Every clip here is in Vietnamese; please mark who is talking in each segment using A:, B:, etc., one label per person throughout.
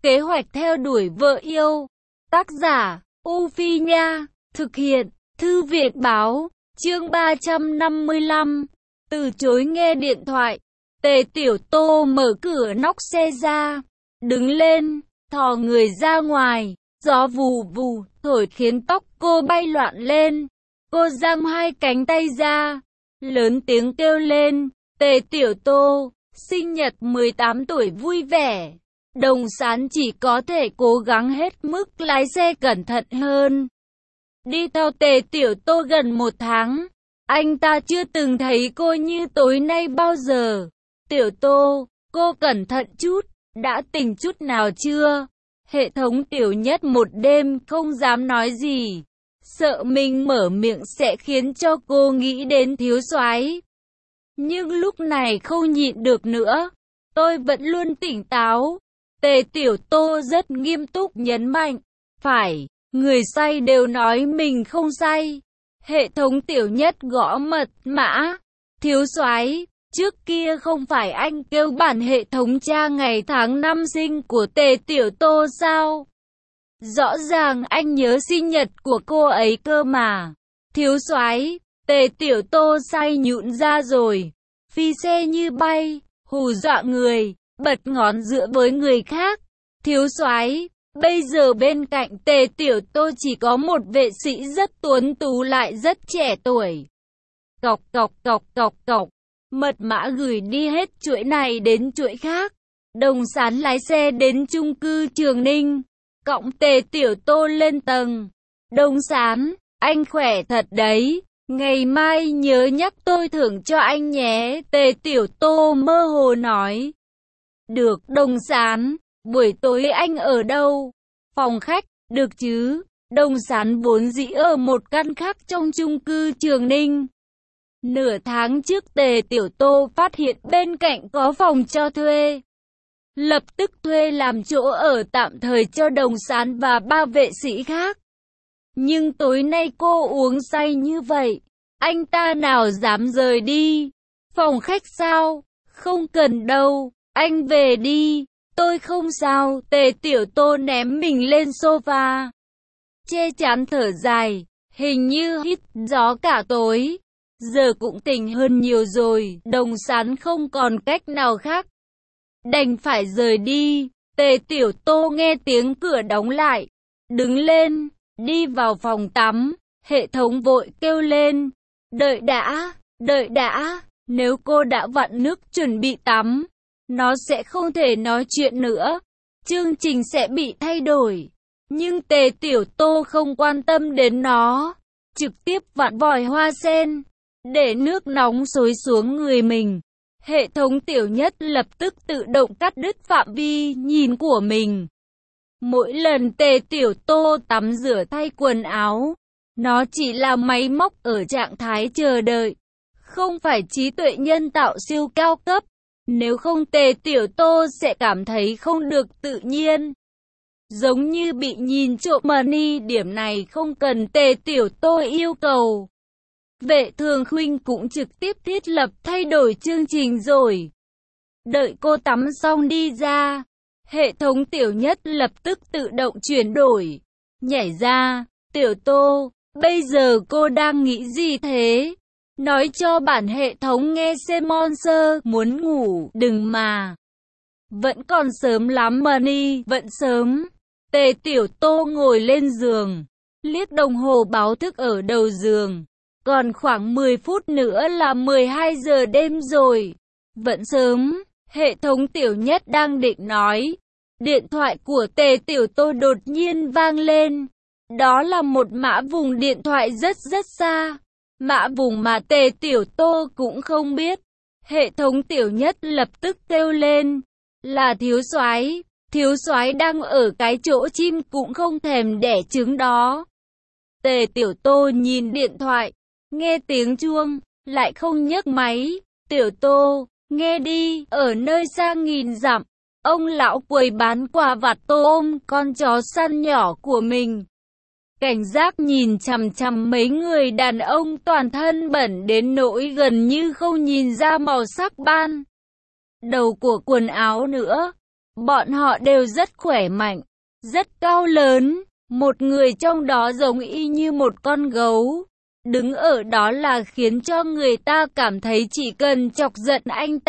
A: Kế hoạch theo đuổi vợ yêu. Tác giả, U Phi Nha. Thực hiện, Thư viện Báo. Chương 355. Từ chối nghe điện thoại. Tề Tiểu Tô mở cửa nóc xe ra. Đứng lên, thò người ra ngoài. Gió vù vù, thổi khiến tóc cô bay loạn lên. Cô giang hai cánh tay ra. Lớn tiếng kêu lên. Tề Tiểu Tô, sinh nhật 18 tuổi vui vẻ. Đồng Sán chỉ có thể cố gắng hết mức lái xe cẩn thận hơn. Đi theo Tề Tiểu Tô gần 1 tháng, anh ta chưa từng thấy cô như tối nay bao giờ. Tiểu Tô, cô cẩn thận chút, đã tỉnh chút nào chưa? Hệ thống Tiểu Nhất một đêm không dám nói gì, sợ mình mở miệng sẽ khiến cho cô nghĩ đến thiếu soái. Nhưng lúc này không nhịn được nữa, tôi vẫn luôn tỉnh táo. Tề Tiểu Tô rất nghiêm túc nhấn mạnh, phải, người say đều nói mình không say. Hệ thống Tiểu Nhất gõ mật mã, thiếu soái, trước kia không phải anh kêu bản hệ thống tra ngày tháng năm sinh của Tề Tiểu Tô sao? Rõ ràng anh nhớ sinh nhật của cô ấy cơ mà. Thiếu soái, Tề Tiểu Tô say nhũn ra rồi, phi xe như bay, hù dọa người, bật ngón giữa với người khác. Thiếu soái, bây giờ bên cạnh Tề Tiểu Tô chỉ có một vệ sĩ rất tuấn tú lại rất trẻ tuổi. Cọc cọc cọc cọc cọc, mật mã gửi đi hết chuỗi này đến chuỗi khác. Đồng Sán lái xe đến chung cư Trường Ninh, cõng Tề Tiểu Tô lên tầng. Đồng Sán, anh khỏe thật đấy, ngày mai nhớ nhắc tôi thưởng cho anh nhé, Tề Tiểu Tô mơ hồ nói. Được Đồng Sán, buổi tối anh ở đâu? Phòng khách, được chứ? Đồng Sán vốn dĩ ở một căn khác trong chung cư Trường Ninh. Nửa tháng trước Tề Tiểu Tô phát hiện bên cạnh có phòng cho thuê, lập tức thuê làm chỗ ở tạm thời cho Đồng Sán và 3 vệ sĩ khác. Nhưng tối nay cô uống say như vậy, anh ta nào dám rời đi? Phòng khách sao? Không cần đâu, anh về đi, tôi không sao. Tề Tiểu Tô ném mình lên sofa, che chắn thở dài, hình như hít gió cả tối. Giờ cũng tỉnh hơn nhiều rồi, Đồng Sán không còn cách nào khác, đành phải rời đi. Tề Tiểu Tô nghe tiếng cửa đóng lại, đứng lên, đi vào phòng tắm. Hệ thống vội kêu lên, đợi đã, nếu cô đã vặn nước chuẩn bị tắm, nó sẽ không thể nói chuyện nữa, chương trình sẽ bị thay đổi. Nhưng Tề Tiểu Tô không quan tâm đến nó, trực tiếp vặn vòi hoa sen, để nước nóng xối xuống người mình. Hệ thống Tiểu Nhất lập tức tự động cắt đứt phạm vi nhìn của mình. Mỗi lần Tề Tiểu Tô tắm rửa thay quần áo, nó chỉ là máy móc ở trạng thái chờ đợi, không phải trí tuệ nhân tạo siêu cao cấp. Nếu không Tề Tiểu Tô sẽ cảm thấy không được tự nhiên, giống như bị nhìn trộm money. Điểm này không cần Tề Tiểu Tô yêu cầu. Vệ Thường Khuynh cũng trực tiếp thiết lập thay đổi chương trình rồi. Đợi cô tắm xong đi ra, hệ thống Tiểu Nhất lập tức tự động chuyển đổi, nhảy ra. Tiểu Tô, bây giờ cô đang nghĩ gì thế? Nói cho bản hệ thống nghe xem. Monster muốn ngủ, đừng mà. Vẫn còn sớm lắm money, vẫn sớm. Tề Tiểu Tô ngồi lên giường, liếc đồng hồ báo thức ở đầu giường. Còn khoảng 10 phút nữa là 12 giờ đêm rồi. Vẫn sớm, hệ thống Tiểu Nhất đang định nói. Điện thoại của Tề Tiểu Tô đột nhiên vang lên. Đó là một mã vùng điện thoại rất xa. Mã vùng mà Tề Tiểu Tô cũng không biết. Hệ thống Tiểu Nhất lập tức kêu lên. Là thiếu soái đang ở cái chỗ chim cũng không thèm đẻ trứng đó. Tề Tiểu Tô nhìn điện thoại, nghe tiếng chuông, lại không nhấc máy. Tiểu Tô, nghe đi, ở nơi xa nghìn dặm, ông lão quầy bán quà vặt tô ôm con chó săn nhỏ của mình, cảnh giác nhìn chằm chằm mấy người đàn ông toàn thân bẩn đến nỗi gần như không nhìn ra màu sắc ban đầu của quần áo nữa. Bọn họ đều rất khỏe mạnh, rất cao lớn. Một người trong đó giống y như một con gấu. Đứng ở đó là khiến cho người ta cảm thấy chỉ cần chọc giận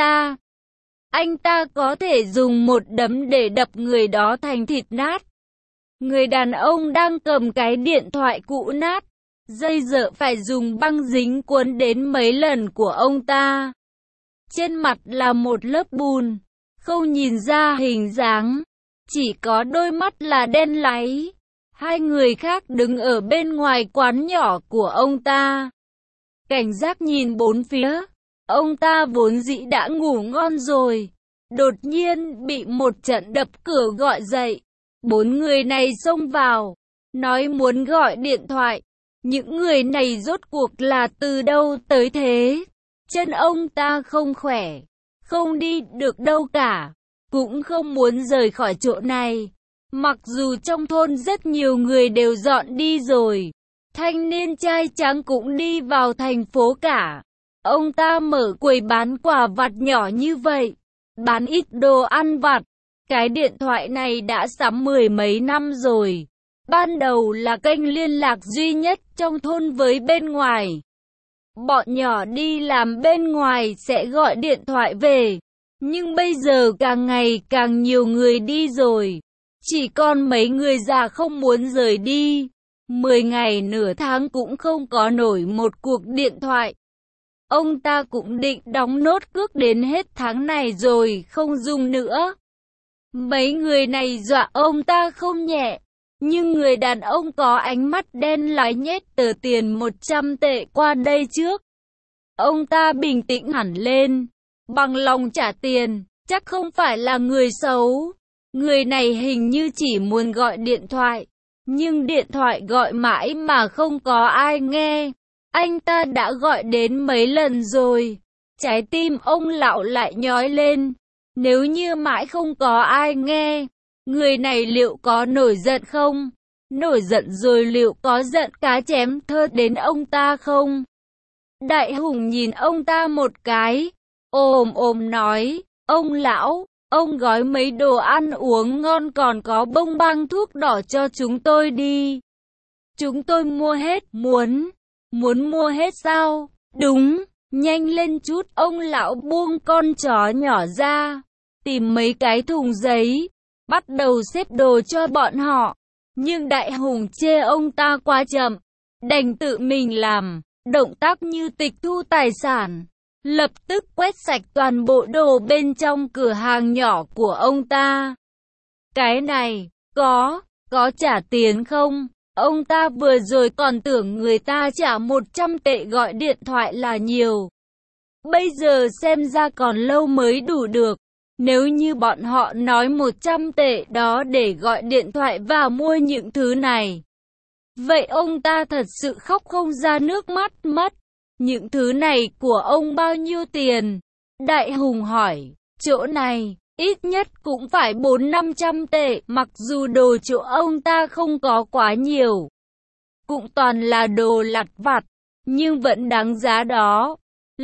A: anh ta có thể dùng một đấm để đập người đó thành thịt nát. Người đàn ông đang cầm cái điện thoại cũ nát, dây dợ phải dùng băng dính cuốn đến mấy lần của ông ta. Trên mặt là một lớp bùn, không nhìn ra hình dáng, chỉ có đôi mắt là đen láy. Hai người khác đứng ở bên ngoài quán nhỏ của ông ta, cảnh giác nhìn bốn phía. Ông ta vốn dĩ đã ngủ ngon rồi, đột nhiên bị một trận đập cửa gọi dậy. Bốn người này xông vào, nói muốn gọi điện thoại. Những người này rốt cuộc là từ đâu tới thế? Chân ông ta không khỏe, không đi được đâu cả, cũng không muốn rời khỏi chỗ này. Mặc dù trong thôn rất nhiều người đều dọn đi rồi, thanh niên trai tráng cũng đi vào thành phố cả. Ông ta mở quầy bán quà vặt nhỏ như vậy, bán ít đồ ăn vặt. Cái điện thoại này đã sắm mười mấy năm rồi. Ban đầu là kênh liên lạc duy nhất trong thôn với bên ngoài. Bọn nhỏ đi làm bên ngoài sẽ gọi điện thoại về. Nhưng bây giờ càng ngày càng nhiều người đi rồi. Chỉ còn mấy người già không muốn rời đi. 10 ngày nửa tháng cũng không có nổi một cuộc điện thoại. Ông ta cũng định đóng nốt cước đến hết tháng này rồi không dùng nữa. Mấy người này dọa ông ta không nhẹ. Nhưng người đàn ông có ánh mắt đen láy nhét tờ tiền 100 tệ qua đây trước. Ông ta bình tĩnh hẳn lên, bằng lòng trả tiền, chắc không phải là người xấu. Người này hình như chỉ muốn gọi điện thoại, nhưng điện thoại gọi mãi mà không có ai nghe. Anh ta đã gọi đến mấy lần rồi. Trái tim ông lão lại nhói lên. Nếu như mãi không có ai nghe, người này liệu có nổi giận không? Nổi giận rồi liệu có giận cá chém thớt đến ông ta không? Đại Hùng nhìn ông ta một cái, ồm nói, ông lão, ông gói mấy đồ ăn uống ngon còn có bông băng thuốc đỏ cho chúng tôi đi. Chúng tôi mua hết, muốn mua hết sao? Đúng, nhanh lên chút. Ông lão buông con chó nhỏ ra, tìm mấy cái thùng giấy, bắt đầu xếp đồ cho bọn họ. Nhưng Đại Hùng chê ông ta quá chậm, đành tự mình làm. Động tác như tịch thu tài sản, lập tức quét sạch toàn bộ đồ bên trong cửa hàng nhỏ của ông ta. Cái này, có trả tiền không? Ông ta vừa rồi còn tưởng người ta trả 100 tệ gọi điện thoại là nhiều. Bây giờ xem ra còn lâu mới đủ được. Nếu như bọn họ nói 100 tệ đó để gọi điện thoại và mua những thứ này, vậy ông ta thật sự khóc không ra nước mắt mất. Những thứ này của ông bao nhiêu tiền? Đại Hùng hỏi. Chỗ này, ít nhất cũng phải 400-500 tệ. Mặc dù đồ chỗ ông ta không có quá nhiều, cũng toàn là đồ lặt vặt, nhưng vẫn đáng giá đó.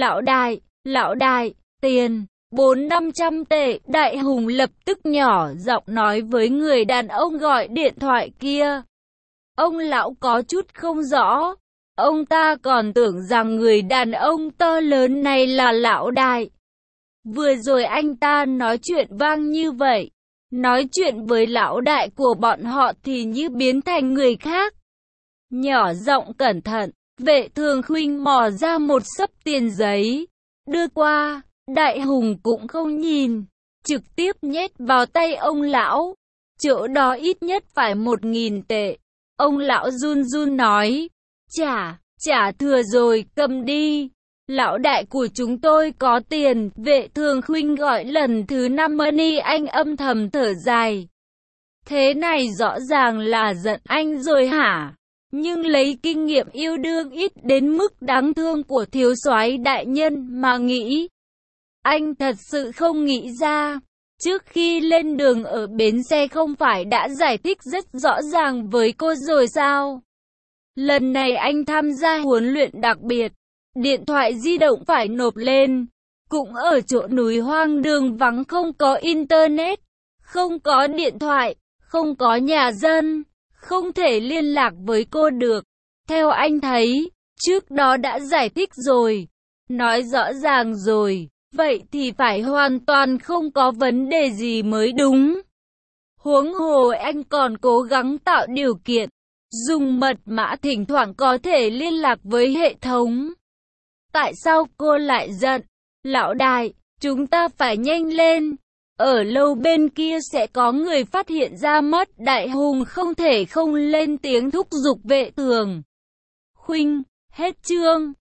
A: Lão đại, tiền 400-500 tệ. Đại Hùng lập tức nhỏ giọng nói với người đàn ông gọi điện thoại kia. Ông lão có chút không rõ, ông ta còn tưởng rằng người đàn ông to lớn này là lão đại. Vừa rồi anh ta nói chuyện vang như vậy, nói chuyện với lão đại của bọn họ thì như biến thành người khác. Nhỏ giọng cẩn thận, Vệ Thường Khuynh mò ra một xấp tiền giấy, đưa qua. Đại Hùng cũng không nhìn, trực tiếp nhét vào tay ông lão. Chỗ đó ít nhất phải 1.000 tệ. Ông lão run run nói, trả thừa rồi, cầm đi. Lão đại của chúng tôi có tiền. Vệ Thường Khuynh gọi lần thứ 5 Money Anh âm thầm thở dài. Thế này rõ ràng là giận anh rồi hả? Nhưng lấy kinh nghiệm yêu đương ít đến mức đáng thương của thiếu soái đại nhân mà nghĩ. Anh thật sự không nghĩ ra. Trước khi lên đường ở bến xe không phải đã giải thích rất rõ ràng với cô rồi sao? Lần này anh tham gia huấn luyện đặc biệt, điện thoại di động phải nộp lên, cũng ở chỗ núi hoang đường vắng không có internet, không có điện thoại, không có nhà dân, không thể liên lạc với cô được. Theo anh thấy, trước đó đã giải thích rồi, nói rõ ràng rồi, vậy thì phải hoàn toàn không có vấn đề gì mới đúng. Huống hồ anh còn cố gắng tạo điều kiện, dùng mật mã thỉnh thoảng có thể liên lạc với hệ thống. Tại sao cô lại giận? Lão đại, chúng ta phải nhanh lên. Ở lâu bên kia sẽ có người phát hiện ra mất. Đại hùng không thể không lên tiếng thúc giục Vệ Tường. Khuynh, hết chương.